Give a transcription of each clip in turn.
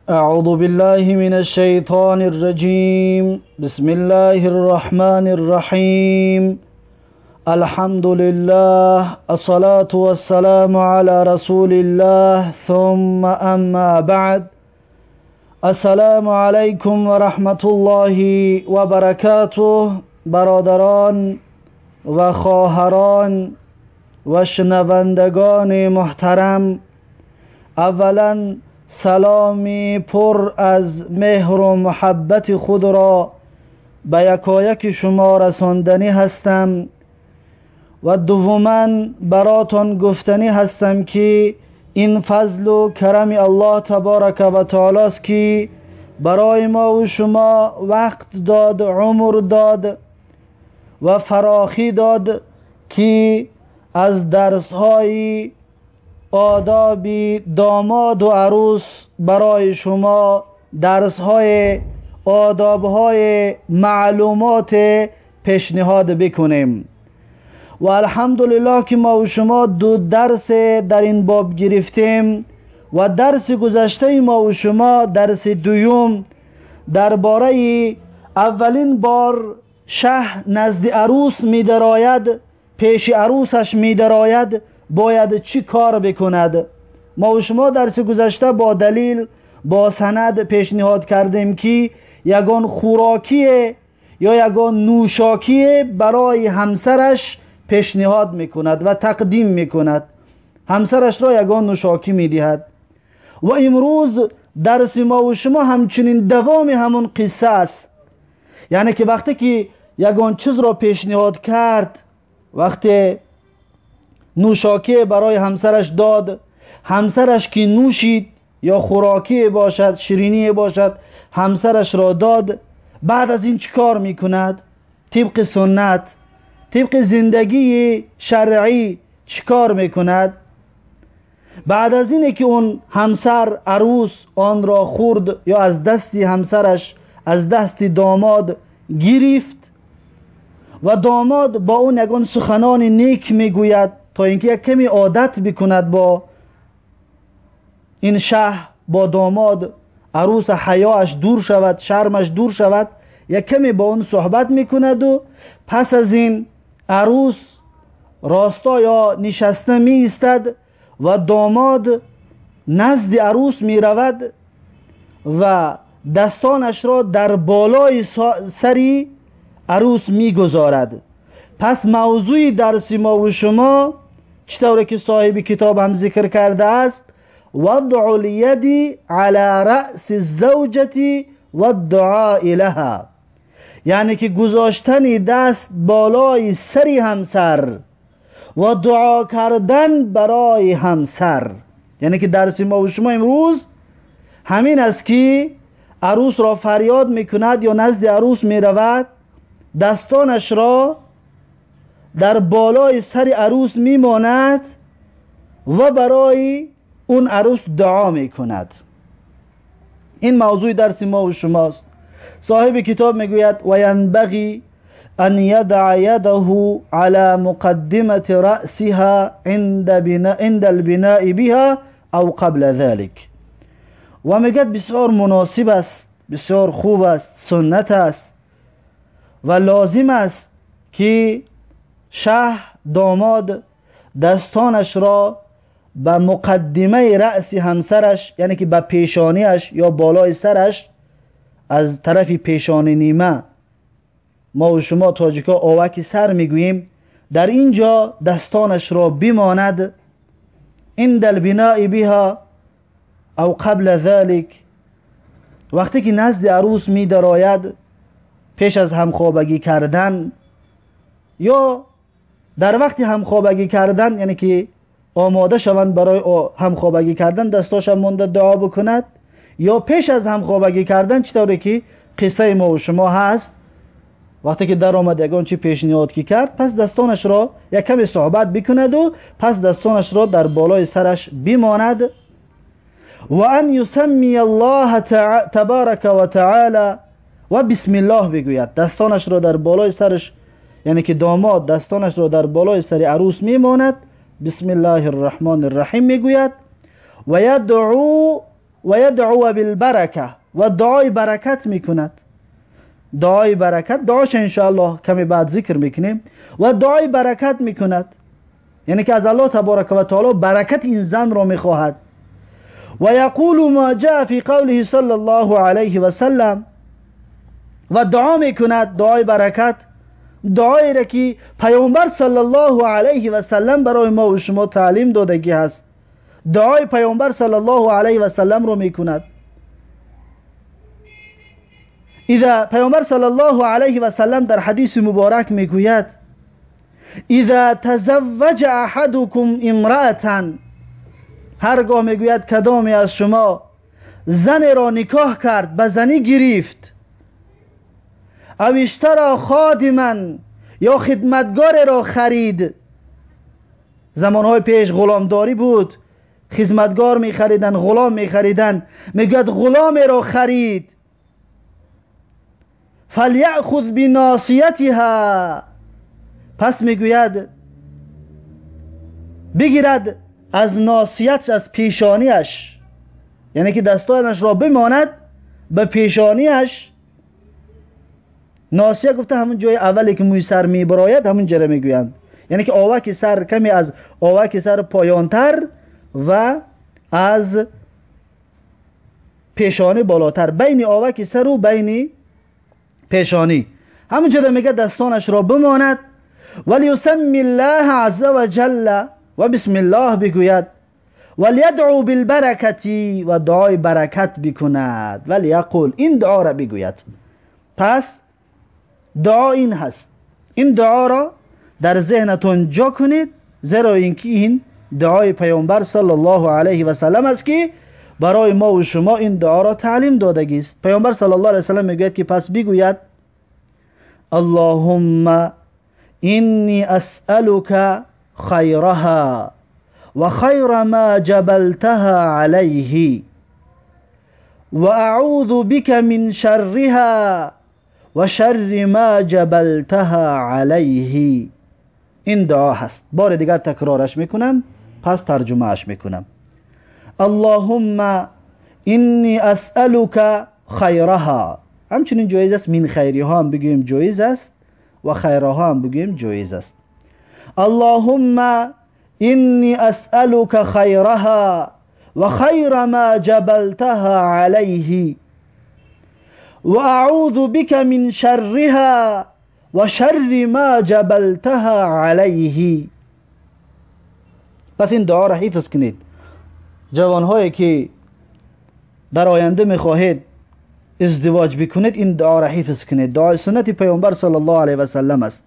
أعوذ بالله من الشيطان الرجيم. بسم الله الرحمن الرحيم. الحمد لله، الصلاة والسلام على رسول الله، ثم أما بعد. السلام عليكم ورحمة الله وبركاته. برادران و خواهران و شنوندگان محترم، اولا سلامی پر از مهر و محبت خود را به یکایک شما رساندنی هستم و دوما براتون گفتنی هستم که این فضل و کرم الله تبارک و تعالی است که برای ما و شما وقت داد، عمر داد و فراخی داد که از درس‌های آداب داماد و عروس برای شما درس‌های آداب‌های معلومات پیشنهاد بکنیم. و الحمدلله که ما و شما دو درس در این باب گرفتیم و درس گذشته ما و شما درس دوم درباره اولین بار شه نزد عروس می درآید، پیش عروسش می درآید، باید چی کار بکند. ما و شما درس گذشته با دلیل با سند پیشنهاد کردیم که یگان خوراکی یا یگان نوشاکی برای همسرش پیشنهاد میکند و تقدیم میکند، همسرش را یگان نوشاکی میدهد. و امروز درس ما و شما همچنین دوام همون قصه است، یعنی که وقتی که یگان چیز را پیشنهاد کرد، وقتی نوشاکی برای همسرش داد، همسرش که نوشید یا خوراکی باشد، شیرینی باشد، همسرش را داد، بعد از این چی کار میکند؟ طبق سنت، طبق زندگی شرعی چی کار میکند؟ بعد از اینه که اون همسر عروس آن را خورد یا از دستی همسرش، از دستی داماد گرفت و داماد با اون یگان سخنان نیک میگوید تا اینکه یک کمی عادت بکند با این شه، با داماد، عروس حیاش دور شود، شرمش دور شود، یک کمی با اون صحبت میکند و پس از این عروس راستا یا نشسته می ایستد و داماد نزد عروس می رود و دستانش را در بالای سری عروس می گذارد. پس موضوع درس ما و شما چطوره که صاحب کتاب هم ذکر کرده است، وضع الید على رأس الزوجة والدعاء لها، یعنی که گذاشتن دست بالای سری همسر و دعا کردن برای همسر. یعنی که درس ما و شما امروز همین است که عروس را فریاد میکند یا نزد عروس میرود، دستانش را در بالای سر عروس میماند و برای اون عروس دعا میکند. این موضوع درس ما و شماست. صاحب کتاب میگوید و ینبغی ان یدع یده على مقدمة رأسها عند البناء بها او قبل ذلك. و میگد بسیار مناسب است، بسیار خوب است، سنت است و لازم است که شه داماد دستانش را به مقدمه رأس همسرش، یعنی که به پیشانیش یا بالای سرش، از طرف پیشانی نیمه، ما و شما تاجیکا آوک سر میگوییم، در اینجا دستانش را بماند، عند البناء بها او قبل ذلك، وقتی که نزد عروس می درآید پیش از همخوابگی کردن یا در وقت همخوابگی کردن، یعنی که آماده شوند برای همخوابگی کردن، دستاش مونده دعا بکند، یا پیش از همخوابگی کردن چطوره که قصه ما و شما هست، وقتی که در آمد یگان چی پیشنهاد کی کرد، پس دستانش را یک کمی صحبت بکند و پس دستانش را در بالای سرش بماند و ان یسمی الله تبارک و تعالی و بسم الله بگوید. دستانش را در بالای سرش، یعنی که داماد دستانش را در بالای سر عروس میماند، بسم الله الرحمن الرحیم میگوید و یدعو و یدعو بالبرکه و دعای برکت میکند. دعای برکت، دعاش انشاءالله کمی بعد ذکر میکنیم. و دعای برکت میکند، یعنی که از الله تبارک و تعالی برکت این زن را میخواهد. و یقول ما جاء فی قوله صلی الله علیه و سلم، و دعا میکند دعای برکت، دعایی را که پیامبر صلی الله علیه و سلم برای ما و شما تعلیم دادگی هست. دعای پیامبر صلی الله علیه و سلم رو میکند. اذا پیامبر صلی الله علیه و سلم در حدیث مبارک میگوید اذا تزوج احدكم امرأة، هرگاه میگوید کدامی از شما زن را نکاح کرد، به زنی گرفت، او اشترى خادما، یا خدمتگار را خرید. زمانهای پیش غلامداری بود، خدمتگار میخریدن، غلام میخریدن. میگوید غلام را خرید، فلیأخذ بناصیتها، پس میگوید بگیرد از ناصیت، از پیشانیش، یعنی که دستانش را بماند به پیشانیش. ناصیه گفته همون جای اولی که موی سر میبراید، همون جره میگویند، یعنی که آوک سر کمی از آوک سر پایانتر و از پیشانی بالاتر، بین آوک سر و بین پیشانی، همون جره میگه دستانش را بماند. ولیسمی الله عز و جل، و بسم الله بگوید. ولیدعو بالبرکتی، و دعای برکت بکند. ولیقول، این دعا را بگوید. پس دعا این هست، این دعا را در ذهنتون جا کنید، زیرا اینکه این دعای پیامبر صلی الله علیه و سلم است که برای ما و شما این دعا را تعلیم دادگی است. پیامبر صلی الله علیه و سلم میگوید که پس بگوید اللهم انی اسألك خیرها و خیر ما جبلتها علیه و اعوذ بك من شرها و شر ما جبلتها علیه. این دعا هست. بار دیگر تکرارش میکنم، پس ترجمهش میکنم. اللهم انی اسألك خیرها، همچنین جایز است من خیرها هم بگویم جایز است و خیرها هم بگویم جایز است. اللهم انی اسألك خیرها و خیر ما جبلتها علیه و اعوذ بك من شرها و شر ما جبلتها علیه. پس این دعا را حفظ کنید. جوانهایی که در آینده میخواهید ازدواج بکنید، این دعا را حفظ کنید. دعای سنت پیامبر صلی الله علیه و سلم است.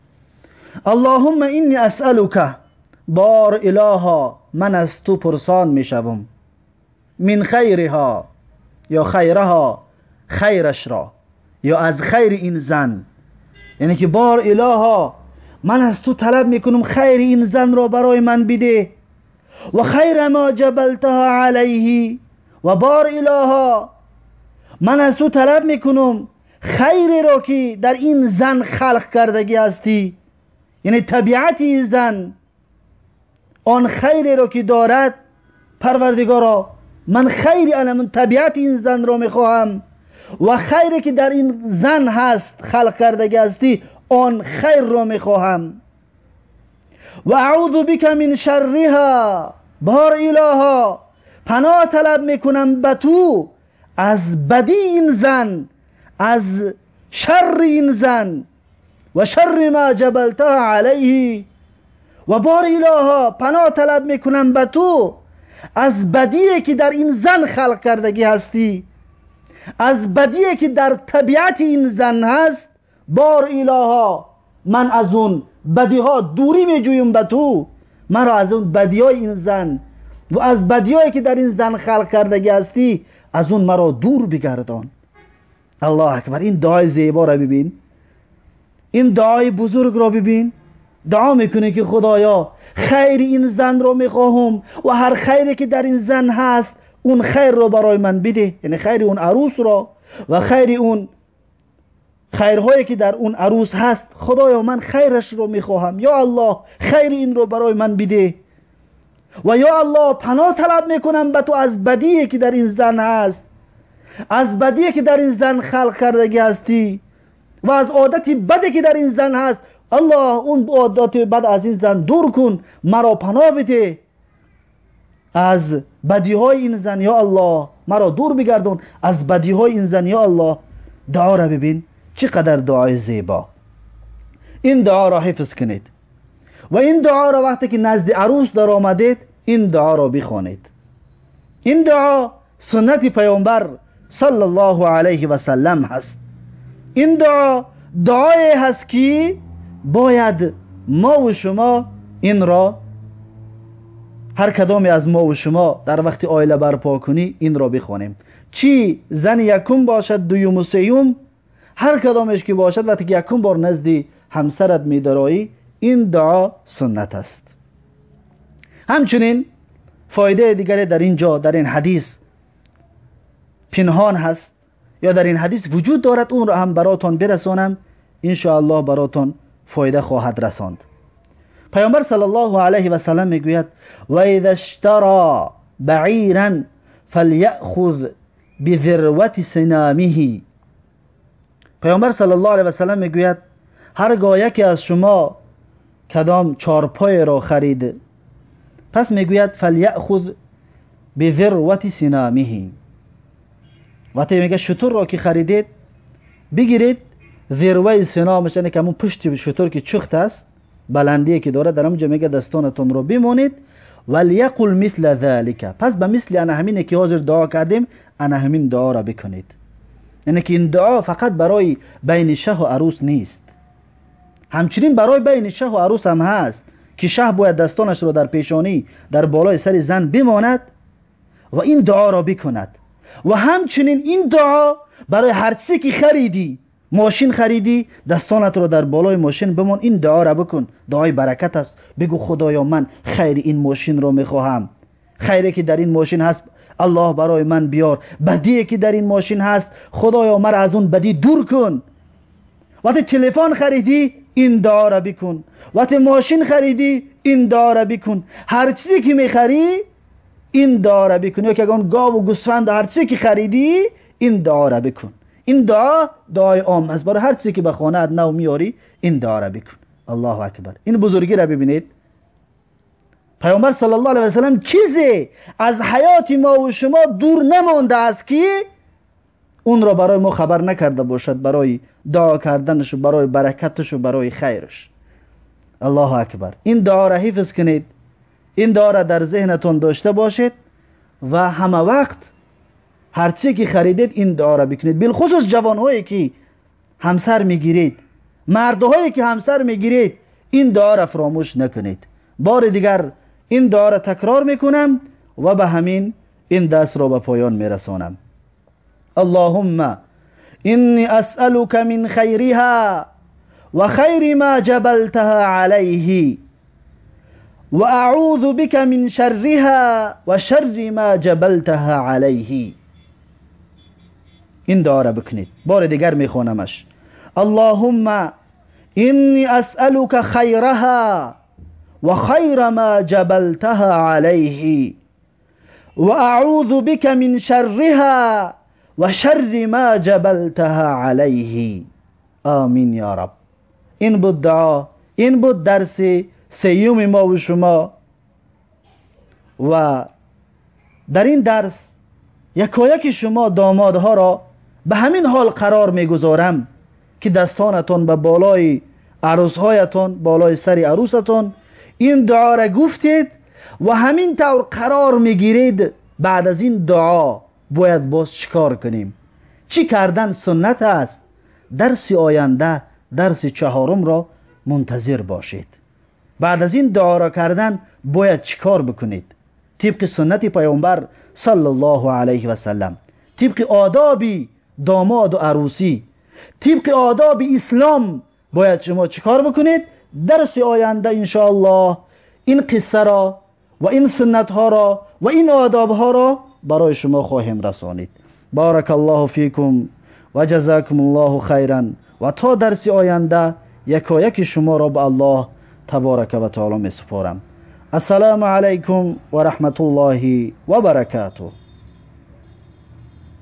اللهم انی اسألک، بار الها من از تو پرسان میشوم، من خیرها، یا خیرها، خیرش را، یا از خیر این زن، یعنی که بار الها من از تو طلب میکنم خیر این زن را برای من بده، و خیر ما جبلتها علیه، و بار الها من از تو طلب میکنم خیری را که در این زن خلق کردگی هستی، یعنی طبیعت این زن، آن خیری را که دارد پروردگارا، من خیری من طبیعت این زن را میخواهم و خیری که در این زن هست خلق کردگی هستی، آن خیر را میخواهم. و اعوذ بک من شرها، بار الها پناه طلب میکنم به تو از بدی این زن، از شر این زن، و شر ما جبلتها علیه، و بار الها پناه طلب میکنم به تو از بدی که در این زن خلق کردگی هستی، از بدی که در طبیعت این زن هست. بار الها من از اون بدی ها دوری میجویم به تو، من را از اون بدی های این زن و از بدی هایی که در این زن خلق کردگی هستی، از اون مرا دور بگردان. الله اکبر. این دعای زیبا را ببین، این دعای بزرگ را ببین. دعا میکنه که خدایا خیر این زن را میخواهم و هر خیری که در این زن هست اون خیر را برای من بده، یعنی خیر اون عروس را و خیر اون خیرهایی که در اون عروس هست. خدایا من خیرش رو میخواهم، یا الله خیر این رو برای من بده. و یا الله پناه طلب میکنم به تو از بدی که در این زن هست، از بدی که در این زن خلق کردگی هستی و از عادت بدی که در این زن هست. الله اون عادت بد از این زن دور کن، مرا پناه بده از بدی های این زن. یا الله مرا دور بگردون از بدی های این زن. یا الله. دعا را ببین چقدر دعای زیبا. این دعا را حفظ کنید و این دعا را وقتی که نزد عروس در آمدید این دعا را بخوانید. این دعا سنت پیامبر صلی الله علیه و سلم هست. این دعا دعای هست که باید ما و شما این را، هر کدام از ما و شما در وقت آیله برپا کنی این را بخوانیم. چی زن یکم باشد، دویم و سیوم، هر کدامش که باشد وقتی که یکم بار نزد همسرت می‌درایی این دعا سنت است. همچنین فایده دیگری در اینجا در این حدیث پنهان هست یا در این حدیث وجود دارد، اون را هم براتون برسانم، ان شاء الله براتون فایده خواهد رساند. پیامبر صلی الله علیه و سلم میگوید و اذا اشترى بعیرا فلیأخذ بذروة سنامه. پیامبر صلی الله علیه و سلم میگوید هرگاه یکی از شما کدام چارپای را خرید، پس میگوید فلیأخذ بذروة سنامه. وقتی میگه شتر را که خریدید بگیرید ذروه سنامش، یعنی که همون پشت شتر که چخت است، بلندی که داره، در اونجا میگه دستانتون رو بمونید. ولیقل مثل ذلك، پس به مثل انا همینه که حاضر دعا کردیم انا همین دعا را بکنید. یعنی که این دعا فقط برای بین شه و عروس نیست، همچنین برای بین شه و عروس هم هست که شه باید دستانش رو در پیشانی در بالای سر زن بماند و این دعا را بکند. و همچنین این دعا برای هر چیزی که خریدی، ماشین خریدی دستانت رو در بالای ماشین بمان، این دعا را بکن. دعای برکت است. بگو خدایا من خیر این ماشین رو میخواهم، خیری که در این ماشین هست الله برای من بیار، بدی که در این ماشین هست خدایا مرا از اون بدی دور کن. وقتی تلفن خریدی این دعا را بکن، وقتی ماشین خریدی این دعا را بکن، هر چیزی که میخری این دعا را بکن، یا که اون گاو و گوسفند هر چیزی که خریدی این دعا را بکن. این دعا دعای عام است، برای هر چیزی که به خانه‌ات نو میاری این دعا را بکن. الله اکبر. این بزرگی را ببینید. پیامبر صلی الله علیه و سلم چیزی از حیات ما و شما دور نمانده است که اون را برای ما خبر نکرده باشد، برای دعا کردنش و برای برکتش و برای خیرش. الله اکبر. این دعا را حفظ کنید، این دعا را در ذهنتون داشته باشید و همه وقت هر چی که خریدید این دعا را بکنید. بالخصوص جوانهایی که همسر میگیرید، مردهایی که همسر میگیرید، این دعا را فراموش نکنید. بار دیگر این دعا را تکرار میکنم و به همین این درس را به پایان میرسانم. اللهم إني أسألك من خيرها وخير ما جبلتها عليه وأعوذ بك من شرها وشر ما جبلتها عليه. این دعا را بکنید. بار دیگر میخوانمش. اللهم إني أسألك خيرها وخير ما جبلتها عليه وأعوذ بك من شرها و شر ما جبلتها علیه. آمین یا رب. این بود دعا، این بود درس سیوم ما و شما. و در این درس یکایک شما دامادها را به همین حال قرار میگذارم که دستانتون به بالای عروسهایتون، بالای سر عروستون این دعا را گفتید و همین طور قرار میگیرید. بعد از این دعا باید باز چیکار کنیم؟ چی کردن سنت است؟ درس آینده، درس چهارم را منتظر باشید. بعد از این دعا را کردن باید چیکار بکنید؟ طبق سنت پیامبر صلی الله علیه و سلم، طبق آداب داماد و عروسی، طبق آداب اسلام باید شما چیکار بکنید؟ درس آینده ان شاء الله این قصه را و این سنت ها را و این آداب ها را برای شما خواهیم رسانید. بارک الله فیکم و جزاکم الله خیرا. و تا درس آینده یکایک شما را به الله تبارک و تعالی می سپارم. السلام عليكم ورحمة الله وبركاته.